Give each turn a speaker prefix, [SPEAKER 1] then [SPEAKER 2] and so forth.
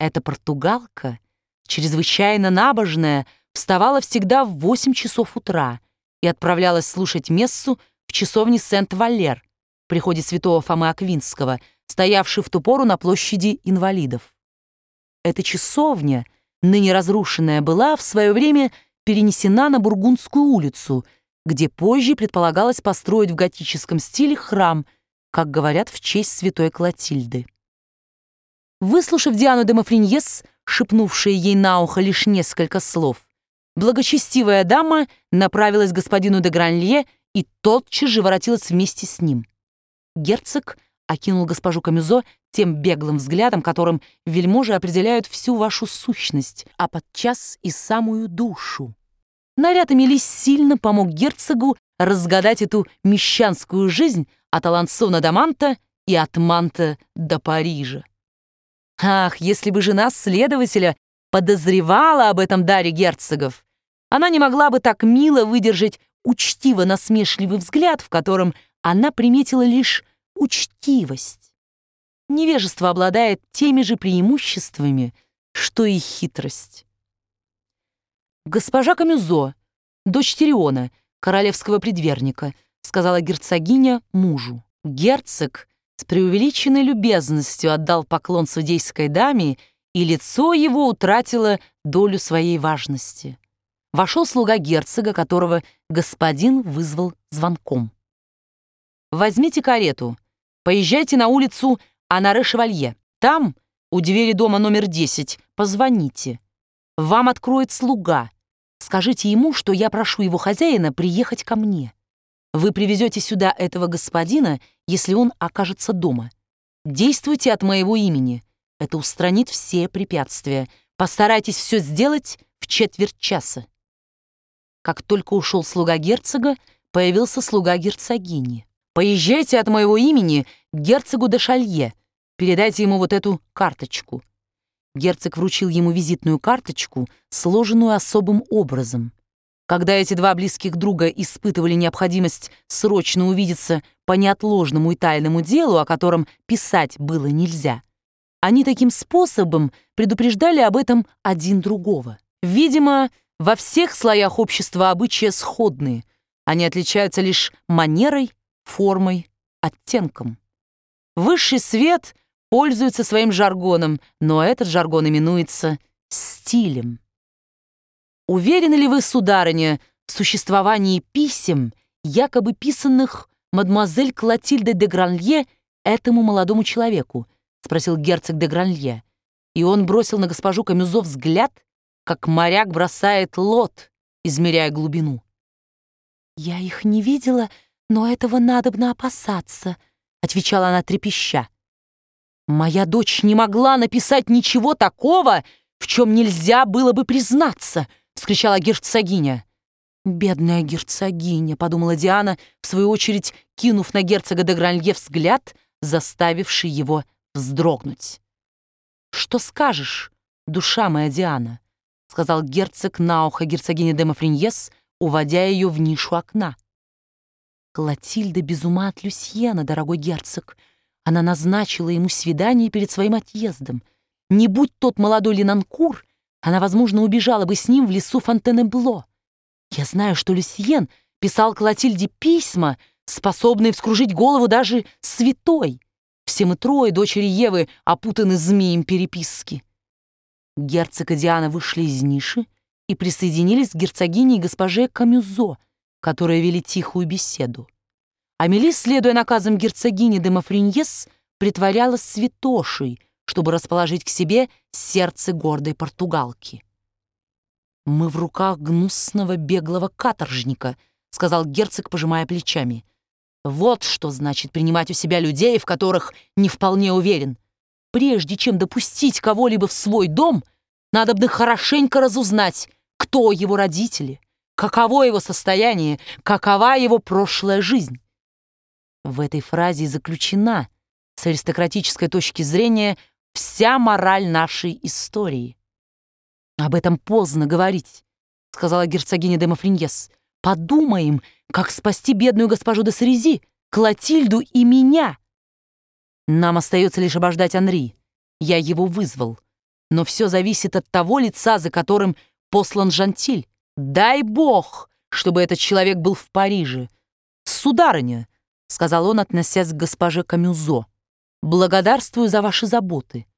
[SPEAKER 1] Эта португалка, чрезвычайно набожная, вставала всегда в 8 часов утра и отправлялась слушать мессу в часовне Сент-Валер, в приходе святого Фомы Аквинского, стоявшей в ту пору на площади Инвалидов. Эта часовня, ныне разрушенная, была в свое время перенесена на Бургундскую улицу, где позже предполагалось построить в готическом стиле храм, как говорят, в честь святой Клотильды. Выслушав Диану де Мафриньес, шепнувшая ей на ухо лишь несколько слов, благочестивая дама направилась к господину де Гранлье и тотчас же воротилась вместе с ним. Герцог окинул госпожу Камюзо тем беглым взглядом, которым вельможи определяют всю вашу сущность, а подчас и самую душу. Наряд Эмилис сильно помог герцогу разгадать эту мещанскую жизнь от Алансона до Манта и от Манта до Парижа. Ах, если бы жена следователя подозревала об этом даре герцогов, она не могла бы так мило выдержать учтиво-насмешливый взгляд, в котором она приметила лишь учтивость. Невежество обладает теми же преимуществами, что и хитрость. «Госпожа Камюзо, дочь Тириона, королевского предверника», сказала герцогиня мужу. Герцог с преувеличенной любезностью отдал поклон судейской даме, и лицо его утратило долю своей важности. Вошел слуга герцога, которого господин вызвал звонком. «Возьмите карету, поезжайте на улицу Анаре-Шевалье. Там, у двери дома номер 10, позвоните. Вам откроет слуга. Скажите ему, что я прошу его хозяина приехать ко мне. Вы привезете сюда этого господина, если он окажется дома. Действуйте от моего имени. Это устранит все препятствия. Постарайтесь все сделать в четверть часа». Как только ушел слуга герцога, появился слуга герцогини. «Поезжайте от моего имени к герцогу де Шалье. Передайте ему вот эту карточку». Герцог вручил ему визитную карточку, сложенную особым образом. Когда эти два близких друга испытывали необходимость срочно увидеться по неотложному и тайному делу, о котором писать было нельзя, они таким способом предупреждали об этом один другого. Видимо, во всех слоях общества обычаи сходные. Они отличаются лишь манерой, формой, оттенком. Высший свет пользуется своим жаргоном, но этот жаргон именуется стилем. Уверены ли вы, сударыня, в существовании писем, якобы писанных мадемуазель Клотильдой де Гранлье этому молодому человеку? Спросил герцог де Гранлье. И он бросил на госпожу Камюзо взгляд, как моряк бросает лот, измеряя глубину. «Я их не видела, но этого надобно опасаться», — отвечала она трепеща. «Моя дочь не могла написать ничего такого, в чем нельзя было бы признаться», — вскричала герцогиня. «Бедная герцогиня», — подумала Диана, в свою очередь кинув на герцога де Гранлье взгляд, заставивший его вздрогнуть. «Что скажешь, душа моя Диана?» — сказал герцог на ухо герцогине де Мафриньес, уводя ее в нишу окна. «Клотильда без ума от Люсьена, дорогой герцог. Она назначила ему свидание перед своим отъездом. Не будь тот молодой Ленанкур, она, возможно, убежала бы с ним в лесу Фонтенебло. Я знаю, что Люсьен писал Клотильде письма, способные вскружить голову даже святой. Все мы трое, дочери Евы, опутаны змеем переписки». Герцог и Диана вышли из ниши и присоединились к герцогине и госпоже Камюзо, которые вели тихую беседу. Амели, следуя наказам герцогини де Мафриньес, притворялась святошей, чтобы расположить к себе сердце гордой португалки. «Мы в руках гнусного беглого каторжника», — сказал герцог, пожимая плечами. «Вот что значит принимать у себя людей, в которых не вполне уверен. Прежде чем допустить кого-либо в свой дом, надобно хорошенько разузнать, кто его родители, каково его состояние, какова его прошлая жизнь». В этой фразе заключена, с аристократической точки зрения, вся мораль нашей истории. «Об этом поздно говорить», — сказала герцогиня де Мафриньес. «Подумаем, как спасти бедную госпожу де Сарези, Клотильду и меня». «Нам остается лишь обождать Анри. Я его вызвал. но все зависит от того лица, за которым послан Жантиль. Дай бог, чтобы этот человек был в Париже. «Сударыня», — сказал он, относясь к госпоже Камюзо, — «благодарствую за ваши заботы.